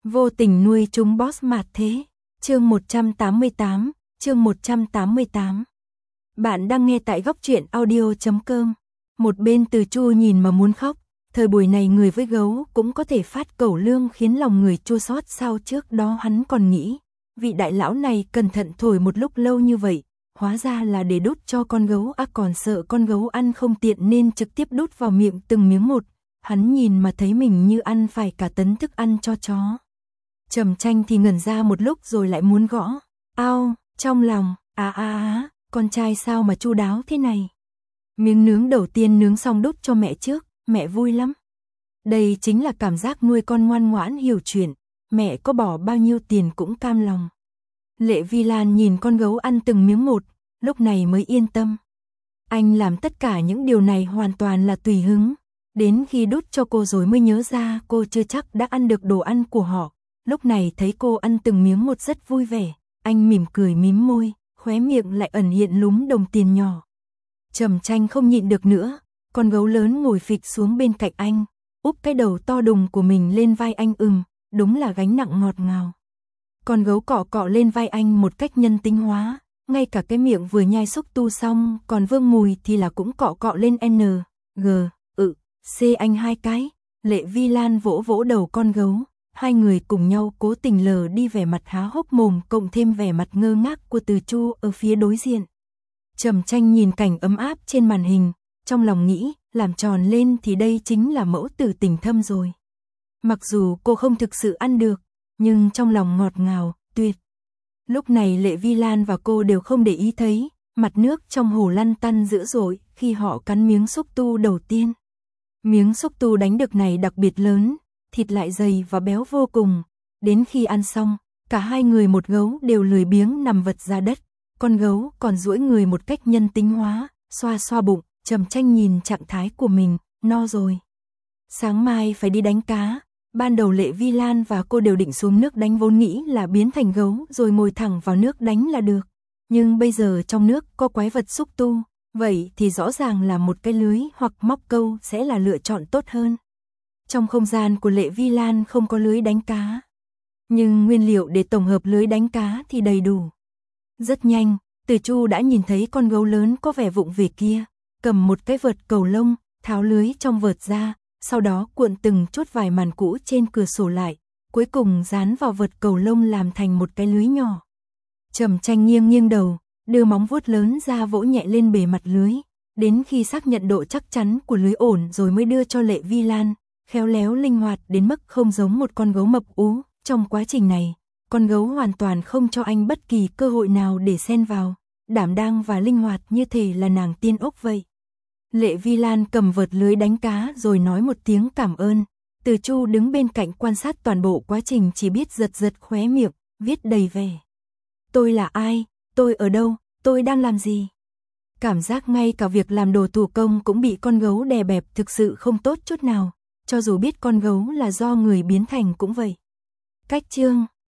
Vô tình nuôi chúng boss mạt thế. Chương 188, chương 188. Bạn đang nghe tại góc truyện audio.com. Một bên Từ Chu nhìn mà muốn khóc, thời buổi này người với gấu cũng có thể phát cẩu lương khiến lòng người chua xót sao trước đó hắn còn nghĩ, vị đại lão này cẩn thận thổi một lúc lâu như vậy, hóa ra là để đút cho con gấu còn sợ con gấu ăn không tiện nên trực tiếp đút vào miệng từng miếng một, hắn nhìn mà thấy mình như ăn phải cả tấn thức ăn cho chó. Trầm Tranh thì ngẩn ra một lúc rồi lại muốn gõ, ao, trong lòng, con trai sao mà chu đáo thế này. Miếng nướng đầu tiên nướng xong đút cho mẹ trước, mẹ vui lắm. Đây chính là cảm giác nuôi con ngoan ngoãn hiểu chuyện, mẹ có bỏ bao nhiêu tiền cũng cam lòng. Lệ Vi Lan nhìn con gấu ăn từng miếng một, lúc này mới yên tâm. Anh làm tất cả những điều này hoàn toàn là tùy hứng, đến khi đút cho cô rồi mới nhớ ra cô chưa chắc đã ăn được đồ ăn của họ. Lúc này thấy cô ăn từng miếng một rất vui vẻ, anh mỉm cười mím môi, khóe miệng lại ẩn hiện lúm đồng tiền nhỏ. Trầm Tranh không nhịn được nữa, con gấu lớn ngồi phịch xuống bên cạnh anh, úp cái đầu to đùng của mình lên vai anh, đúng là gánh nặng ngọt ngào. Con gấu cọ cọ lên vai anh một cách nhân tính hóa, ngay cả cái miệng vừa nhai xúc tu xong còn vương mùi thì là cũng cọ cọ lên N, G, C anh hai cái. Lệ Vi Lan vỗ vỗ đầu con gấu. Hai người cùng nhau cố tình lờ đi vẻ mặt há hốc mồm cộng thêm vẻ mặt ngơ ngác của Từ Chu ở phía đối diện. Trầm Tranh nhìn cảnh ấm áp trên màn hình, trong lòng nghĩ, làm tròn lên thì đây chính là mẫu tử tình thâm rồi. Mặc dù cô không thực sự ăn được, nhưng trong lòng ngọt ngào, tuyệt. Lúc này Lệ Vi Lan và cô đều không để ý thấy, mặt nước trong hồ lăn tăn dữ dội khi họ cắn miếng xúc tu đầu tiên. Miếng xúc tu đánh đực này đặc biệt lớn, thịt lại dày và béo vô cùng. Đến khi ăn xong, cả hai người một gấu đều lười biếng nằm vật ra đất. Con gấu còn duỗi người một cách nhân tính hóa, xoa xoa bụng. Trầm Tranh nhìn trạng thái của mình, no rồi. Sáng mai phải đi đánh cá. Ban đầu Lệ Vi Lan và cô đều định xuống nước đánh, vốn nghĩ là biến thành gấu rồi ngồi thẳng vào nước đánh là được. Nhưng bây giờ trong nước có quái vật xúc tu, vậy thì rõ ràng là một cái lưới hoặc móc câu sẽ là lựa chọn tốt hơn. Trong không gian của Lệ Vi Lan không có lưới đánh cá, nhưng nguyên liệu để tổng hợp lưới đánh cá thì đầy đủ. Rất nhanh, Từ Chu đã nhìn thấy con gấu lớn có vẻ vụng về kia, cầm một cái vợt cầu lông, tháo lưới trong vợt ra, sau đó cuộn từng chốt vài màn cũ trên cửa sổ lại, cuối cùng dán vào vợt cầu lông làm thành một cái lưới nhỏ. Trầm Tranh nghiêng nghiêng đầu, đưa móng vuốt lớn ra vỗ nhẹ lên bề mặt lưới, đến khi xác nhận độ chắc chắn của lưới ổn rồi mới đưa cho Lệ Vi Lan. Khéo léo linh hoạt đến mức không giống một con gấu mập ú. Trong quá trình này, con gấu hoàn toàn không cho anh bất kỳ cơ hội nào để xen vào, đảm đang và linh hoạt như thể là nàng tiên ốc vậy. Lệ Vi Lan cầm vợt lưới đánh cá rồi nói một tiếng cảm ơn. Từ Chu đứng bên cạnh quan sát toàn bộ quá trình chỉ biết giật giật khóe miệng, viết đầy vẻ. Tôi là ai? Tôi ở đâu? Tôi đang làm gì? Cảm giác ngay cả việc làm đồ thủ công cũng bị con gấu đè bẹp thực sự không tốt chút nào. Cho dù biết con gấu là do người biến thành cũng vậy. Cách chương